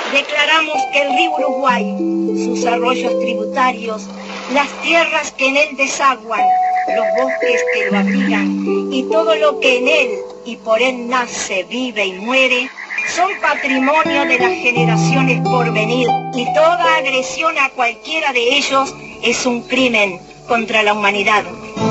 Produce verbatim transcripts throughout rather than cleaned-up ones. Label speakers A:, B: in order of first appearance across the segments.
A: Declaramos que el río Uruguay, sus arroyos tributarios, las tierras que en él desaguan, los bosques que lo abrigan y todo lo que en él y por él nace, vive y muere, son patrimonio de las generaciones por venir, y toda agresión a cualquiera de ellos es un crimen contra la humanidad.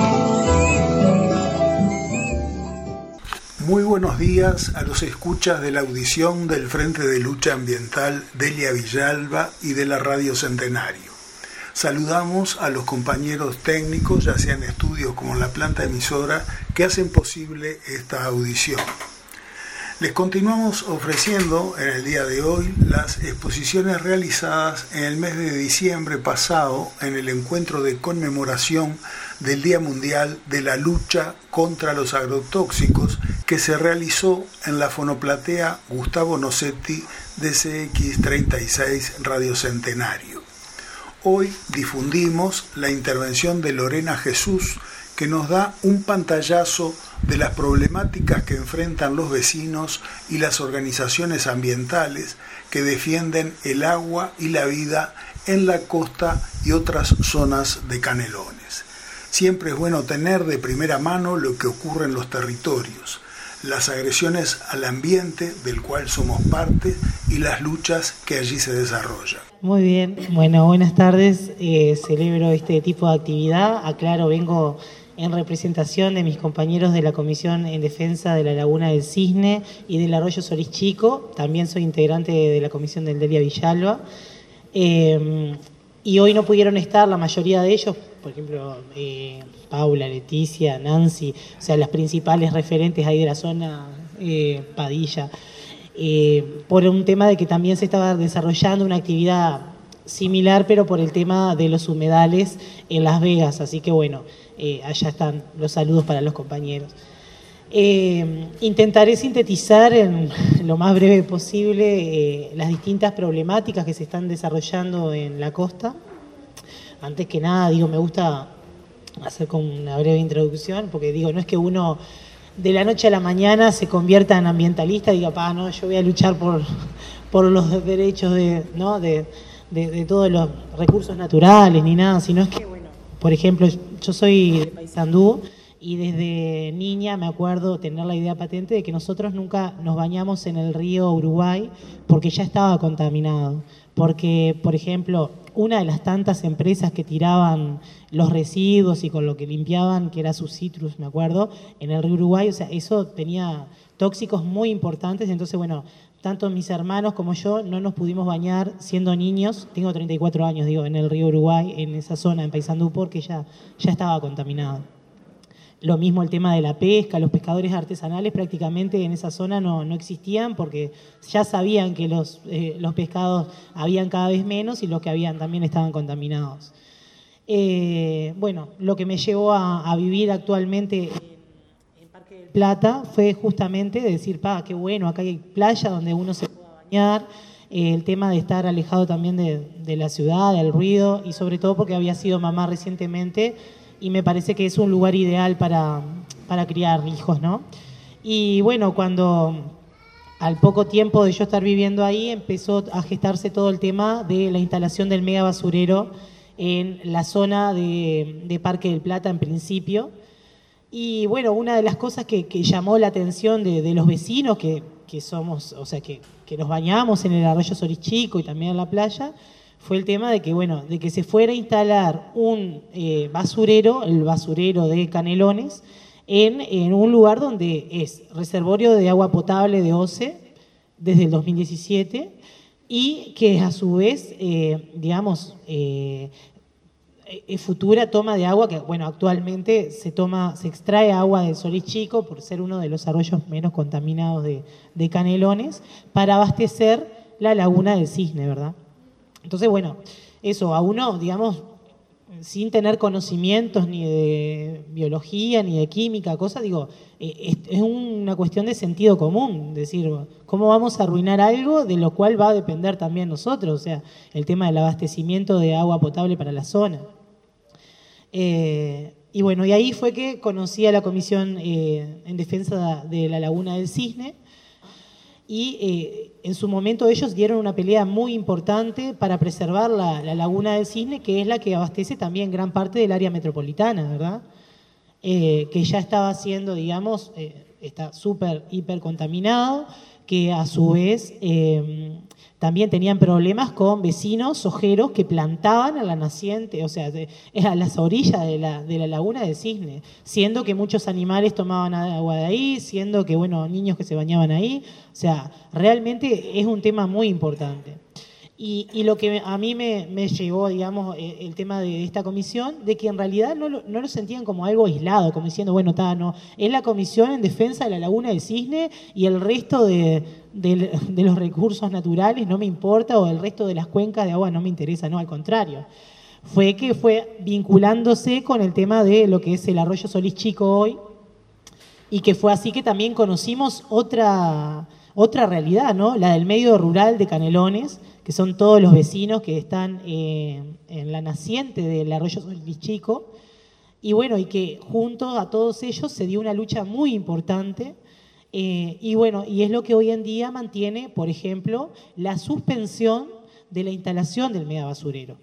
B: Muy buenos días a los escuchas de la audición del Frente de Lucha Ambiental Delia Villalba y de la Radio Centenario. Saludamos a los compañeros técnicos, ya sea en estudios como en la planta emisora, que hacen posible esta audición. Les continuamos ofreciendo en el día de hoy las exposiciones realizadas en el mes de diciembre pasado en el encuentro de conmemoración del Día Mundial de la Lucha contra los Agrotóxicos que se realizó en la fonoplatea Gustavo Nocetti de C X treinta y seis Radio Centenario. Hoy difundimos la intervención de Lorena Jesús, que nos da un pantallazo de las problemáticas que enfrentan los vecinos y las organizaciones ambientales que defienden el agua y la vida en la costa y otras zonas de Canelones. Siempre es bueno tener de primera mano lo que ocurre en los territorios, las agresiones al ambiente del cual somos parte y las luchas que allí se desarrollan.
C: Muy bien, bueno, buenas tardes. Eh, celebro este tipo de actividad. Aclaro, vengo en representación de mis compañeros de la Comisión en Defensa de la Laguna del Cisne y del Arroyo Solís Chico. También soy integrante de la Comisión del Delia Villalba. Eh, y hoy no pudieron estar la mayoría de ellos, por ejemplo, eh, Paula, Leticia, Nancy, o sea, las principales referentes ahí de la zona, eh, Padilla, eh, por un tema de que también se estaba desarrollando una actividad similar, pero por el tema de los humedales en Las Vegas. Así que bueno, eh, allá están los saludos para los compañeros. Eh, intentaré sintetizar en lo más breve posible eh, las distintas problemáticas que se están desarrollando en la costa. Antes que nada, digo, me gusta hacer con una breve introducción, porque digo, no es que uno de la noche a la mañana se convierta en ambientalista y diga, pa, no, yo voy a luchar por, por los derechos de, ¿no? de, de, de todos los recursos naturales, ni nada, sino es que, bueno, por ejemplo, yo soy de Paysandú y desde niña me acuerdo tener la idea patente de que nosotros nunca nos bañamos en el río Uruguay porque ya estaba contaminado. Porque, por ejemplo, una de las tantas empresas que tiraban los residuos y con lo que limpiaban, que era su citrus, me acuerdo, en el río Uruguay, o sea, eso tenía tóxicos muy importantes. Entonces, bueno, tanto mis hermanos como yo no nos pudimos bañar siendo niños, tengo treinta y cuatro años, digo, en el río Uruguay, en esa zona, en Paysandú, porque ya, ya estaba contaminado. Lo mismo el tema de la pesca, los pescadores artesanales prácticamente en esa zona no, no existían porque ya sabían que los, eh, los pescados habían cada vez menos y los que habían también estaban contaminados. Eh, bueno, lo que me llevó a, a vivir actualmente en, en Parque del Plata fue justamente decir, pa, qué bueno, acá hay playa donde uno se pueda bañar, eh, el tema de estar alejado también de, de la ciudad, del ruido, y sobre todo porque había sido mamá recientemente y me parece que es un lugar ideal para, para criar hijos, ¿no? Y bueno, cuando al poco tiempo de yo estar viviendo ahí empezó a gestarse todo el tema de la instalación del mega basurero en la zona de, de Parque del Plata en principio. Y bueno, una de las cosas que, que llamó la atención de, de los vecinos, que, que somos, o sea, que, que nos bañamos en el Arroyo Solís Chico y también en la playa, fue el tema de que, bueno, de que se fuera a instalar un eh, basurero, el basurero de Canelones, en, en un lugar donde es reservorio de agua potable de O C E desde el dos mil diecisiete y que a su vez, eh, digamos, eh, eh, futura toma de agua, que bueno, actualmente se toma, se extrae agua del Solís Chico por ser uno de los arroyos menos contaminados de, de Canelones, para abastecer la laguna del Cisne, ¿verdad? Entonces, bueno, eso, a uno, digamos, sin tener conocimientos ni de biología, ni de química, cosas, digo, es, es una cuestión de sentido común, decir, ¿cómo vamos a arruinar algo de lo cual va a depender también nosotros? O sea, el tema del abastecimiento de agua potable para la zona. Eh, y bueno, y ahí fue que conocí a la Comisión eh, en Defensa de la Laguna del Cisne, y eh, en su momento ellos dieron una pelea muy importante para preservar la, la laguna del Cisne, que es la que abastece también gran parte del área metropolitana, ¿verdad? Eh, que ya estaba siendo, digamos, eh, está súper, hiper contaminado, que a su vez eh, también tenían problemas con vecinos sojeros que plantaban a la naciente, o sea, de, a las orillas de la, de la laguna del Cisne, siendo que muchos animales tomaban agua de ahí, siendo que, bueno, niños que se bañaban ahí, o sea, realmente es un tema muy importante. Y, y lo que a mí me, me llevó, digamos, el, el tema de esta comisión, de que en realidad no lo, no lo sentían como algo aislado, como diciendo, bueno, está, no, es la comisión en defensa de la laguna del Cisne y el resto de, de, de los recursos naturales no me importa, o el resto de las cuencas de agua no me interesa, no, al contrario. Fue que fue vinculándose con el tema de lo que es el arroyo Solís Chico hoy, y que fue así que también conocimos otra, otra realidad, ¿no? La del medio rural de Canelones, que son todos los vecinos que están eh, en la naciente del arroyo Solís Chico, y bueno, y que junto a todos ellos se dio una lucha muy importante, eh, y bueno, y es lo que hoy en día mantiene, por ejemplo, la suspensión de la instalación del megabasurero.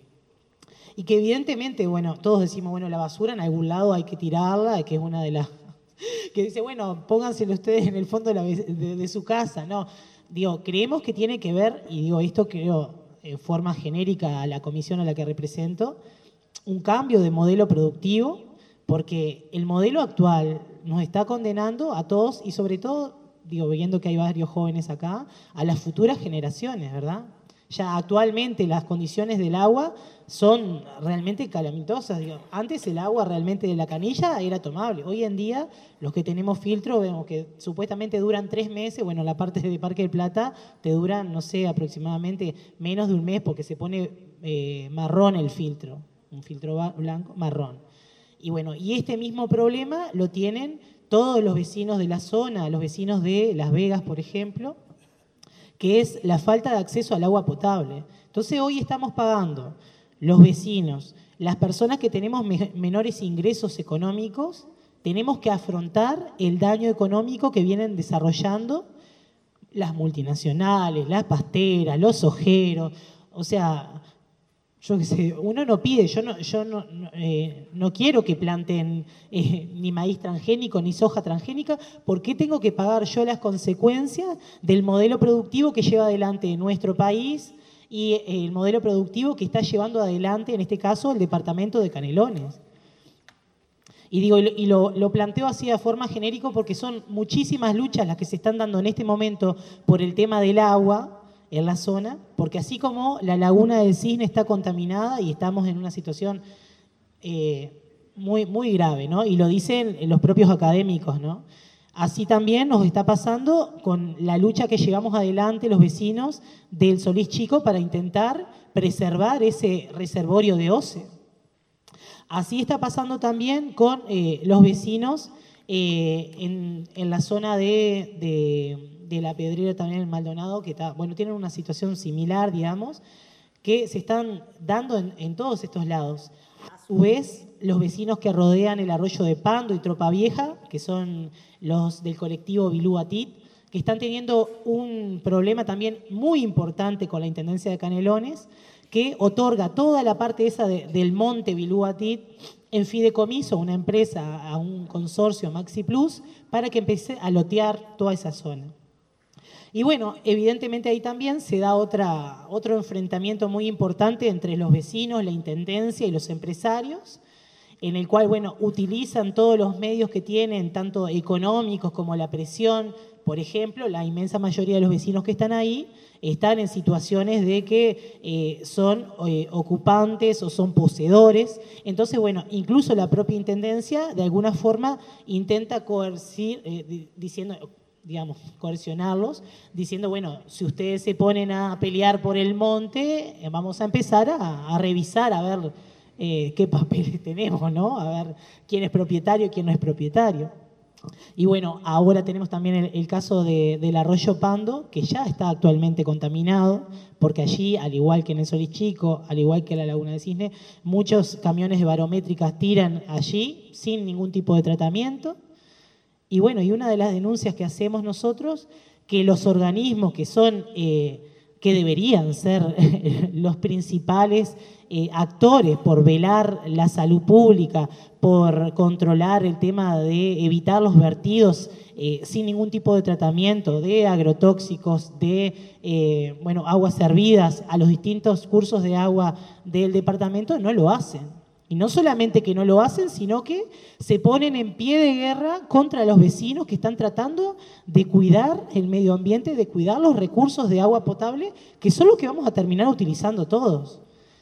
C: Y que evidentemente, bueno, todos decimos, bueno, la basura en algún lado hay que tirarla, que es una de las... que dice, bueno, pónganselo ustedes en el fondo de, la, de, de su casa, no. Digo, creemos que tiene que ver, y digo esto creo en forma genérica a la comisión a la que represento, un cambio de modelo productivo, porque el modelo actual nos está condenando a todos, y sobre todo, digo, viendo que hay varios jóvenes acá, a las futuras generaciones, ¿verdad? Ya actualmente las condiciones del agua son realmente calamitosas. Digo, antes el agua realmente de la canilla era tomable. Hoy en día los que tenemos filtro vemos que supuestamente duran tres meses. Bueno, la parte de Parque del Plata te duran, no sé, aproximadamente menos de un mes porque se pone eh, marrón el filtro. Un filtro blanco, marrón. Y bueno, y este mismo problema lo tienen todos los vecinos de la zona, los vecinos de Las Vegas, por ejemplo, que es la falta de acceso al agua potable. Entonces hoy estamos pagando los vecinos, las personas que tenemos me- menores ingresos económicos, tenemos que afrontar el daño económico que vienen desarrollando las multinacionales, las pasteras, los sojeros. O sea, yo qué sé, uno no pide, yo no, yo no, no, eh, no quiero que planten eh, ni maíz transgénico ni soja transgénica. ¿Por qué tengo que pagar yo las consecuencias del modelo productivo que lleva adelante nuestro país y eh, el modelo productivo que está llevando adelante, en este caso, el departamento de Canelones? Y digo, y lo, lo planteo así de forma genérica porque son muchísimas luchas las que se están dando en este momento por el tema del agua en la zona, porque así como la laguna del Cisne está contaminada y estamos en una situación eh, muy, muy grave, ¿no? Y lo dicen los propios académicos, ¿no? Así también nos está pasando con la lucha que llevamos adelante los vecinos del Solís Chico para intentar preservar ese reservorio de OCE. Así está pasando también con eh, los vecinos eh, en, en la zona de... de de la Pedrera también en Maldonado, que está, bueno, tienen una situación similar, digamos, que se están dando en, en todos estos lados. A su vez, los vecinos que rodean el arroyo de Pando y Tropa Vieja, que son los del colectivo Bilú Atit, que están teniendo un problema también muy importante con la Intendencia de Canelones, que otorga toda la parte esa de, del monte Bilú Atit en fideicomiso a una empresa, a un consorcio Maxi Plus, para que empiece a lotear toda esa zona. Y bueno, evidentemente ahí también se da otra, otro enfrentamiento muy importante entre los vecinos, la intendencia y los empresarios, en el cual, bueno, utilizan todos los medios que tienen, tanto económicos como la presión. Por ejemplo, la inmensa mayoría de los vecinos que están ahí están en situaciones de que eh, son eh, ocupantes o son poseedores. Entonces, bueno, incluso la propia intendencia de alguna forma intenta coercir, eh, diciendo... digamos, coercionarlos, diciendo, bueno, si ustedes se ponen a pelear por el monte, vamos a empezar a, a revisar, a ver eh, qué papeles tenemos, ¿no? A ver quién es propietario y quién no es propietario. Y bueno, ahora tenemos también el, el caso de, del arroyo Pando, que ya está actualmente contaminado, porque allí, al igual que en el Solís Chico, al igual que en la Laguna del Cisne, muchos camiones de barométricas tiran allí sin ningún tipo de tratamiento. Y bueno, y una de las denuncias que hacemos nosotros, que los organismos que son, eh, que deberían ser los principales eh, actores por velar la salud pública, por controlar el tema de evitar los vertidos eh, sin ningún tipo de tratamiento de agrotóxicos, de eh, bueno, aguas servidas a los distintos cursos de agua del departamento, no lo hacen. Y no solamente que no lo hacen, sino que se ponen en pie de guerra contra los vecinos que están tratando de cuidar el medio ambiente, de cuidar los recursos de agua potable, que son los que vamos a terminar utilizando todos.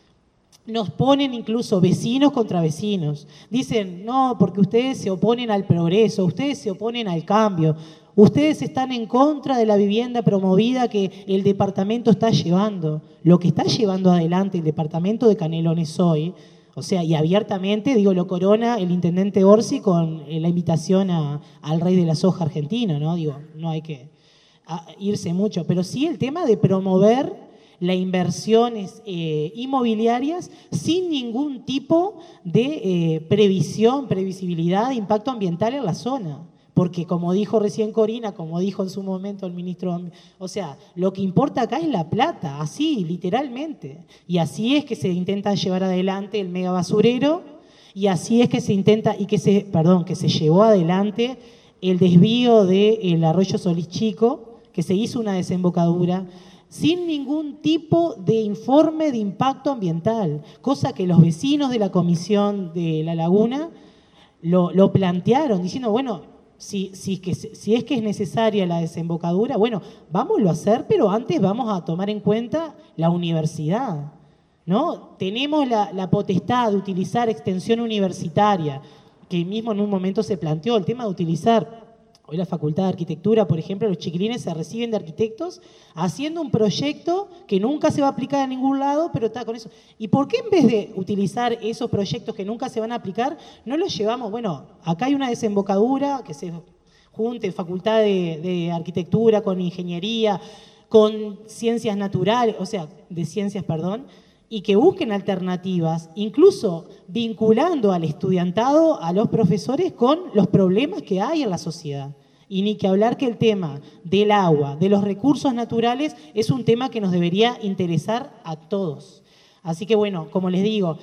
C: Nos ponen incluso vecinos contra vecinos. Dicen, no, porque ustedes se oponen al progreso, ustedes se oponen al cambio, ustedes están en contra de la vivienda promovida que el departamento está llevando. Lo que está llevando adelante el departamento de Canelones hoy, o sea, y abiertamente, digo, lo corona el intendente Orsi con la invitación a, al rey de la soja argentino, ¿no? Digo, no hay que a, irse mucho, pero sí el tema de promover las inversiones eh, inmobiliarias sin ningún tipo de eh, previsión, previsibilidad de impacto ambiental en la zona. Porque como dijo recién Corina, como dijo en su momento el ministro, o sea, lo que importa acá es la plata, así, literalmente. Y así es que se intenta llevar adelante el mega basurero, y así es que se intenta, y que se, perdón, que se llevó adelante el desvío del arroyo Solís Chico, que se hizo una desembocadura sin ningún tipo de informe de impacto ambiental, cosa que los vecinos de la Comisión de la Laguna lo, lo plantearon, diciendo, bueno, Si, si, que, si es que es necesaria la desembocadura, bueno, vámonos a hacer, pero antes vamos a tomar en cuenta la universidad, ¿no? Tenemos la, la potestad de utilizar extensión universitaria, que mismo en un momento se planteó el tema de utilizar, hoy la Facultad de Arquitectura, por ejemplo, los chiquilines se reciben de arquitectos haciendo un proyecto que nunca se va a aplicar a ningún lado, pero está con eso. ¿Y por qué en vez de utilizar esos proyectos que nunca se van a aplicar, no los llevamos? Bueno, acá hay una desembocadura que se junte Facultad de, de Arquitectura con Ingeniería, con Ciencias Naturales, o sea, de Ciencias, perdón, y que busquen alternativas, incluso vinculando al estudiantado, a los profesores, con los problemas que hay en la sociedad. Y ni que hablar que el tema del agua, de los recursos naturales, es un tema que nos debería interesar a todos. Así que bueno, como les digo,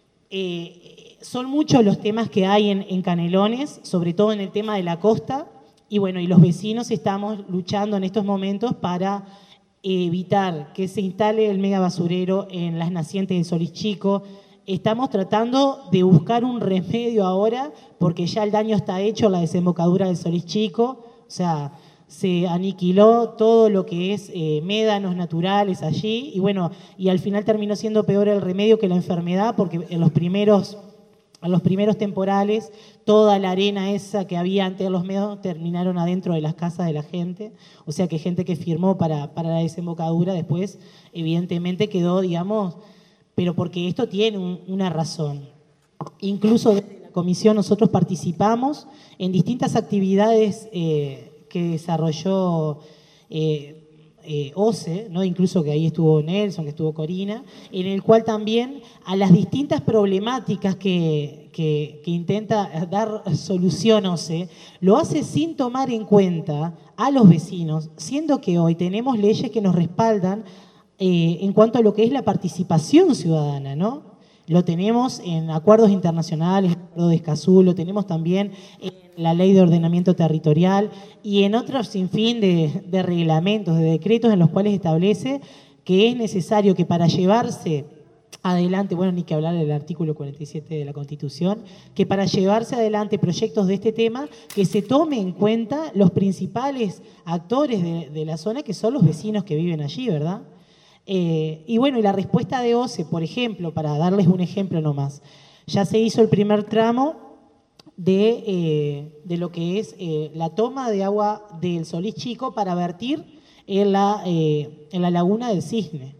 C: eh, son muchos los temas que hay en, en Canelones, sobre todo en el tema de la costa, y bueno, y los vecinos estamos luchando en estos momentos para evitar que se instale el mega basurero en las nacientes de Solís Chico. Estamos tratando de buscar un remedio ahora, porque ya el daño está hecho en la desembocadura del Solís Chico, o sea, se aniquiló todo lo que es eh, médanos naturales allí, y bueno, y al final terminó siendo peor el remedio que la enfermedad, porque en los primeros, en los primeros temporales, toda la arena esa que había antes de los médanos terminaron adentro de las casas de la gente, o sea que gente que firmó para, para la desembocadura después, evidentemente quedó, digamos, pero porque esto tiene un, una razón. Incluso desde la comisión nosotros participamos en distintas actividades eh, que desarrolló eh, eh, O C E, ¿no? Incluso que ahí estuvo Nelson, que estuvo Corina, en el cual también a las distintas problemáticas que, que, que intenta dar solución O C E, lo hace sin tomar en cuenta a los vecinos, siendo que hoy tenemos leyes que nos respaldan Eh, en cuanto a lo que es la participación ciudadana, ¿no? Lo tenemos en acuerdos internacionales, en el acuerdo de Escazú, lo tenemos también en la ley de ordenamiento territorial y en otros sinfín de, de reglamentos, de decretos en los cuales establece que es necesario que para llevarse adelante, bueno, ni que hablar del artículo cuarenta y siete de la Constitución, que para llevarse adelante proyectos de este tema, que se tome en cuenta los principales actores de, de la zona, que son los vecinos que viven allí, ¿verdad? Eh, y bueno, y la respuesta de O C E, por ejemplo, para darles un ejemplo nomás, ya se hizo el primer tramo de, eh, de lo que es eh, la toma de agua del Solís Chico para vertir en la, eh, en la laguna del Cisne.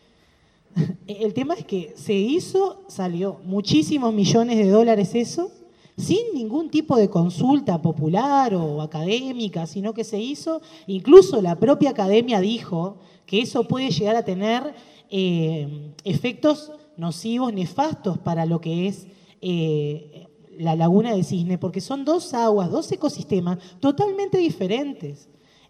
C: El tema es que se hizo, salió muchísimos millones de dólares eso, sin ningún tipo de consulta popular o académica, sino que se hizo, incluso la propia academia dijo que eso puede llegar a tener eh, efectos nocivos, nefastos para lo que es eh, la laguna del Cisne, porque son dos aguas, dos ecosistemas totalmente diferentes.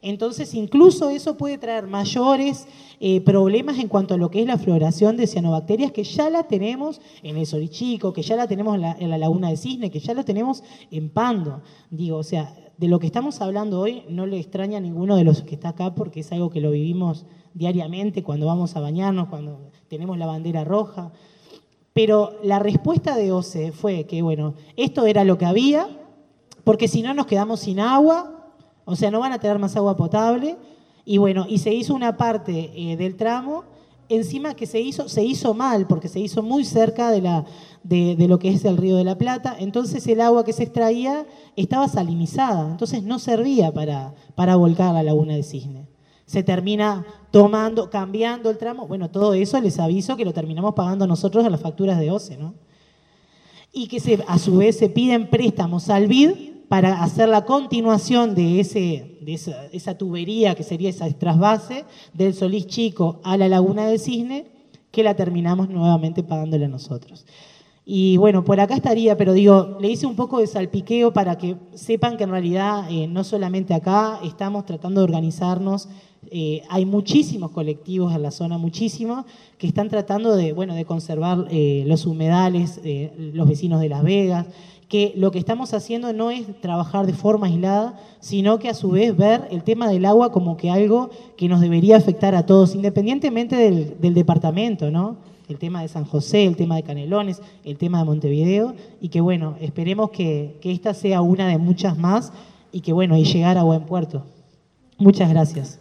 C: Entonces, incluso eso puede traer mayores eh, problemas en cuanto a lo que es la floración de cianobacterias, que ya la tenemos en el Solichico, que ya la tenemos en la, en la Laguna del Cisne, que ya la tenemos en Pando. Digo, o sea, de lo que estamos hablando hoy no le extraña a ninguno de los que está acá, porque es algo que lo vivimos diariamente cuando vamos a bañarnos, cuando tenemos la bandera roja. Pero la respuesta de O C E fue que, bueno, esto era lo que había, porque si no nos quedamos sin agua, o sea, no van a tener más agua potable, y bueno, y se hizo una parte eh, del tramo, encima que se hizo, se hizo mal, porque se hizo muy cerca de, la, de, de lo que es el Río de la Plata, entonces el agua que se extraía estaba salinizada, entonces no servía para, para volcar la Laguna del Cisne. Se termina tomando, cambiando el tramo, bueno, todo eso les aviso que lo terminamos pagando nosotros en las facturas de O C E, ¿no? Y que se, a su vez se piden préstamos al B I D para hacer la continuación de, ese, de esa, esa tubería que sería esa trasvase del Solís Chico a la Laguna del Cisne, que la terminamos nuevamente pagándole a nosotros. Y bueno, por acá estaría, pero digo, le hice un poco de salpiqueo para que sepan que en realidad eh, no solamente acá estamos tratando de organizarnos, eh, hay muchísimos colectivos en la zona, muchísimos, que están tratando de, bueno, de conservar eh, los humedales, eh, los vecinos de Las Vegas, que lo que estamos haciendo no es trabajar de forma aislada, sino que a su vez ver el tema del agua como que algo que nos debería afectar a todos, independientemente del, del departamento, ¿no? El tema de San José, el tema de Canelones, el tema de Montevideo, y que bueno, esperemos que, que esta sea una de muchas más y que bueno, y llegar a buen puerto. Muchas gracias.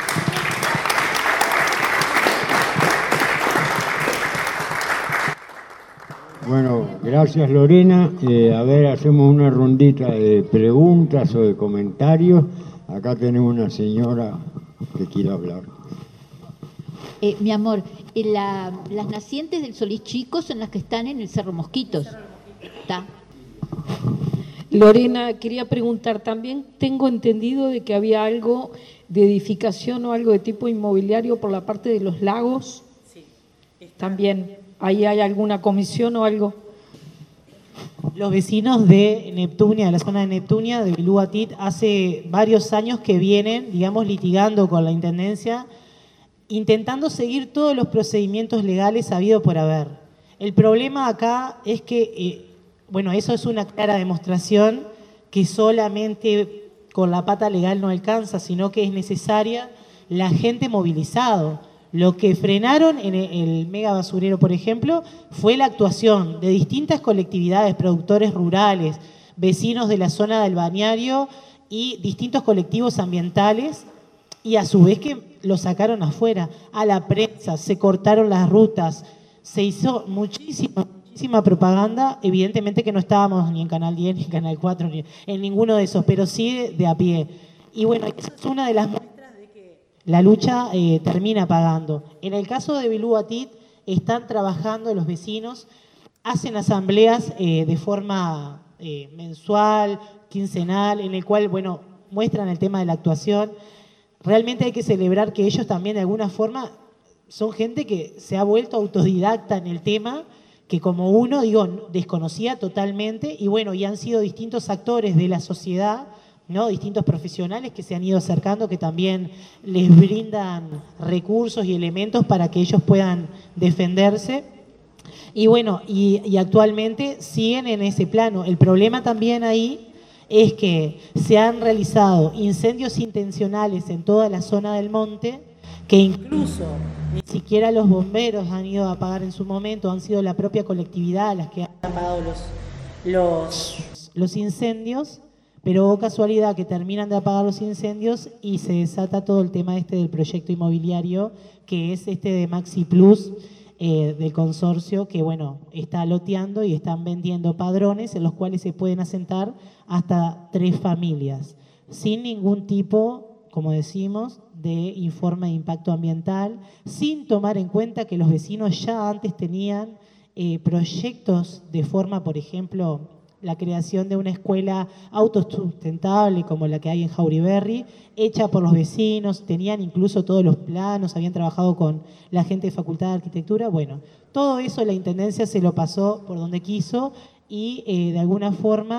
D: Bueno, gracias Lorena. Eh, a ver, hacemos una rondita de preguntas o de comentarios. Acá tenemos una señora que quiere hablar.
E: Eh, mi amor, eh, la, las nacientes del Solís Chico son las que están en el Cerro Mosquitos. ¿Está?
F: Lorena, quería preguntar, también tengo entendido de que había algo de edificación o algo de tipo inmobiliario por la parte de los lagos. Sí. También, ¿ahí hay alguna comisión o algo?
C: Los vecinos de Neptunia, de la zona de Neptunia, de Bilú Atit, hace varios años que vienen, digamos, litigando con la Intendencia, intentando seguir todos los procedimientos legales habido por haber. El problema acá es que, eh, bueno, eso es una clara demostración que solamente con la pata legal no alcanza, sino que es necesaria la gente movilizado. Lo que frenaron en el mega basurero, por ejemplo, fue la actuación de distintas colectividades, productores rurales, vecinos de la zona del balneario y distintos colectivos ambientales, y a su vez que lo sacaron afuera, a la prensa, se cortaron las rutas, se hizo muchísima, muchísima propaganda, evidentemente que no estábamos ni en Canal diez, ni en Canal cuatro, ni en ninguno de esos, pero sí de, de a pie. Y bueno, esa es una de las muestras de que la lucha eh, termina pagando. En el caso de Bilú Atit, están trabajando los vecinos, hacen asambleas eh, de forma eh, mensual, quincenal, en el cual, bueno, muestran el tema de la actuación. Realmente hay que celebrar que ellos también de alguna forma son gente que se ha vuelto autodidacta en el tema, que como uno, digo, desconocía totalmente, y bueno, y han sido distintos actores de la sociedad, ¿no? Distintos profesionales que se han ido acercando, que también les brindan recursos y elementos para que ellos puedan defenderse. Y bueno, y, y actualmente siguen en ese plano. El problema también ahí es que se han realizado incendios intencionales en toda la zona del monte, que incluso ni siquiera los bomberos han ido a apagar en su momento, han sido la propia colectividad las que han apagado los, los, los incendios, pero oh casualidad que terminan de apagar los incendios y se desata todo el tema este del proyecto inmobiliario, que es este de Maxi Plus, Eh, del consorcio, que bueno, está loteando y están vendiendo padrones en los cuales se pueden asentar hasta tres familias, sin ningún tipo, como decimos, de informe de impacto ambiental, sin tomar en cuenta que los vecinos ya antes tenían eh, proyectos de forma, por ejemplo, la creación de una escuela autosustentable como la que hay en Jauriberri, hecha por los vecinos, tenían incluso todos los planos, habían trabajado con la gente de Facultad de Arquitectura. Bueno, todo eso la Intendencia se lo pasó por donde quiso y eh, de alguna forma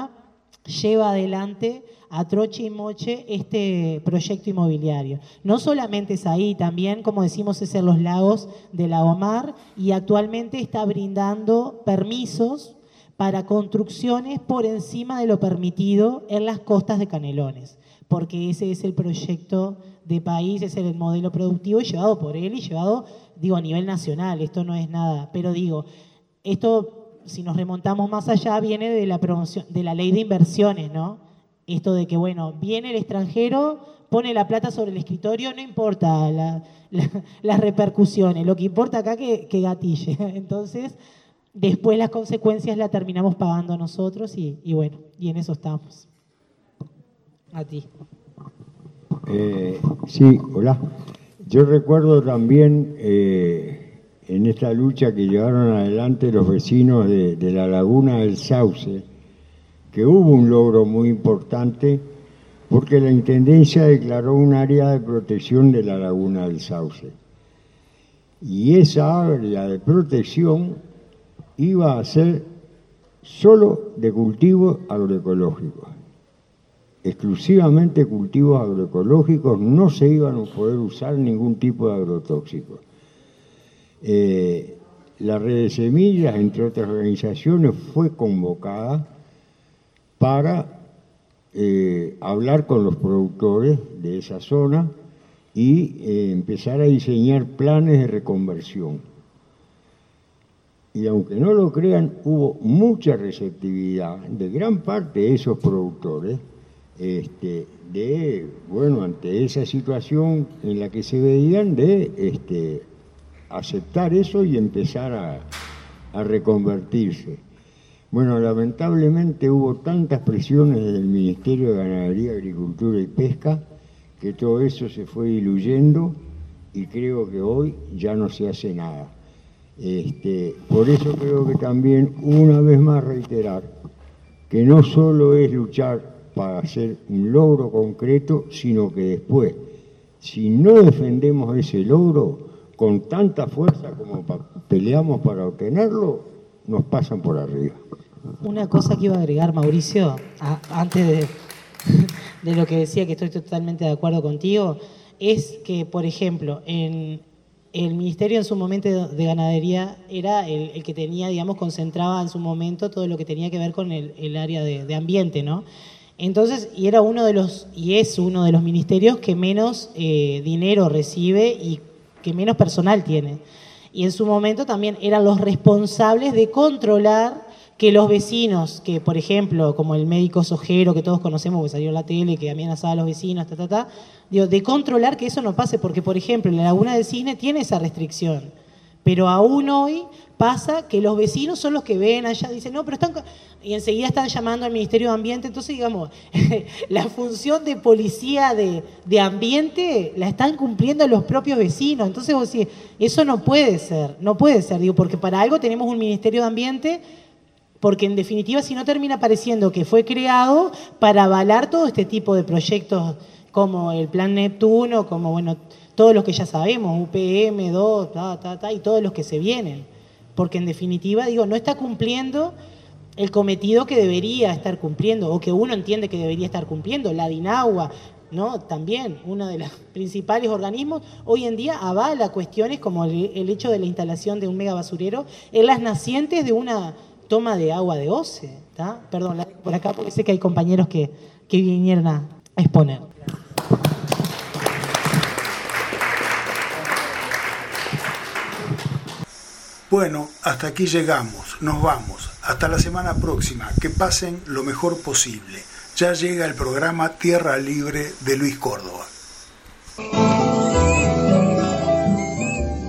C: lleva adelante a troche y moche este proyecto inmobiliario. No solamente es ahí, también, como decimos, es en los lagos de Lagomar, y actualmente está brindando permisos para construcciones por encima de lo permitido en las costas de Canelones, porque ese es el proyecto de país, ese es el modelo productivo llevado por él y llevado, digo, a nivel nacional. Esto no es nada, pero digo, esto, si nos remontamos más allá, viene de la promoción, de la ley de inversiones, ¿no? Esto de que, bueno, viene el extranjero, pone la plata sobre el escritorio, no importa la, la, las repercusiones, lo que importa acá que, que gatille. Entonces, después las consecuencias las terminamos pagando nosotros y, y bueno, y en eso estamos. A ti.
D: Eh, sí, hola. Yo recuerdo también eh, en esta lucha que llevaron adelante los vecinos de, de la Laguna del Sauce, que hubo un logro muy importante porque la Intendencia declaró un área de protección de la Laguna del Sauce. Y esa área de protección iba a ser solo de cultivos agroecológicos. Exclusivamente cultivos agroecológicos, no se iban a poder usar ningún tipo de agrotóxicos. Eh, la Red de Semillas, entre otras organizaciones, fue convocada para eh, hablar con los productores de esa zona y eh, empezar a diseñar planes de reconversión. Y aunque no lo crean, hubo mucha receptividad de gran parte de esos productores, este, de, bueno, ante esa situación en la que se veían, de este, aceptar eso y empezar a, a reconvertirse. Bueno, lamentablemente hubo tantas presiones del Ministerio de Ganadería, Agricultura y Pesca que todo eso se fue diluyendo y creo que hoy ya no se hace nada. Este, por eso creo que también, una vez más, reiterar que no solo es luchar para hacer un logro concreto, sino que después, si no defendemos ese logro con tanta fuerza como pa- peleamos para obtenerlo, nos pasan por arriba.
C: Una cosa que iba a agregar, Mauricio, a, antes de, de lo que decía, que estoy totalmente de acuerdo contigo, es que, por ejemplo, en el Ministerio en su momento de, de Ganadería era el, el que tenía, digamos, concentraba en su momento todo lo que tenía que ver con el, el área de, de ambiente, ¿no? Entonces, y era uno de los, y es uno de los ministerios que menos eh, dinero recibe y que menos personal tiene. Y en su momento también eran los responsables de controlar que los vecinos, que por ejemplo, como el médico Sojero, que todos conocemos, que salió en la tele, que amenazaba a los vecinos, ta, ta, ta, digo, de controlar que eso no pase, porque por ejemplo, en la Laguna del Cisne tiene esa restricción, pero aún hoy pasa que los vecinos son los que ven allá, dicen, no, pero están... Y enseguida están llamando al Ministerio de Ambiente, entonces digamos, la función de policía de, de ambiente la están cumpliendo los propios vecinos, entonces vos decís, eso no puede ser, no puede ser, digo, porque para algo tenemos un Ministerio de Ambiente, porque en definitiva si no termina pareciendo que fue creado para avalar todo este tipo de proyectos como el Plan Neptuno, como bueno, todos los que ya sabemos, U P M dos, ta, ta, ta, y todos los que se vienen, porque en definitiva, digo, no está cumpliendo el cometido que debería estar cumpliendo, o que uno entiende que debería estar cumpliendo, la DINAGUA, ¿no? También uno de los principales organismos, hoy en día avala cuestiones como el, el hecho de la instalación de un megabasurero en las nacientes de una toma de agua de OCE, ¿tá? Perdón, la, por acá porque sé que hay compañeros que, que vinieron a, a exponer.
B: Bueno, hasta aquí llegamos, nos vamos. Hasta la semana próxima, que pasen lo mejor posible. Ya llega el programa Tierra Libre de Luis Córdoba.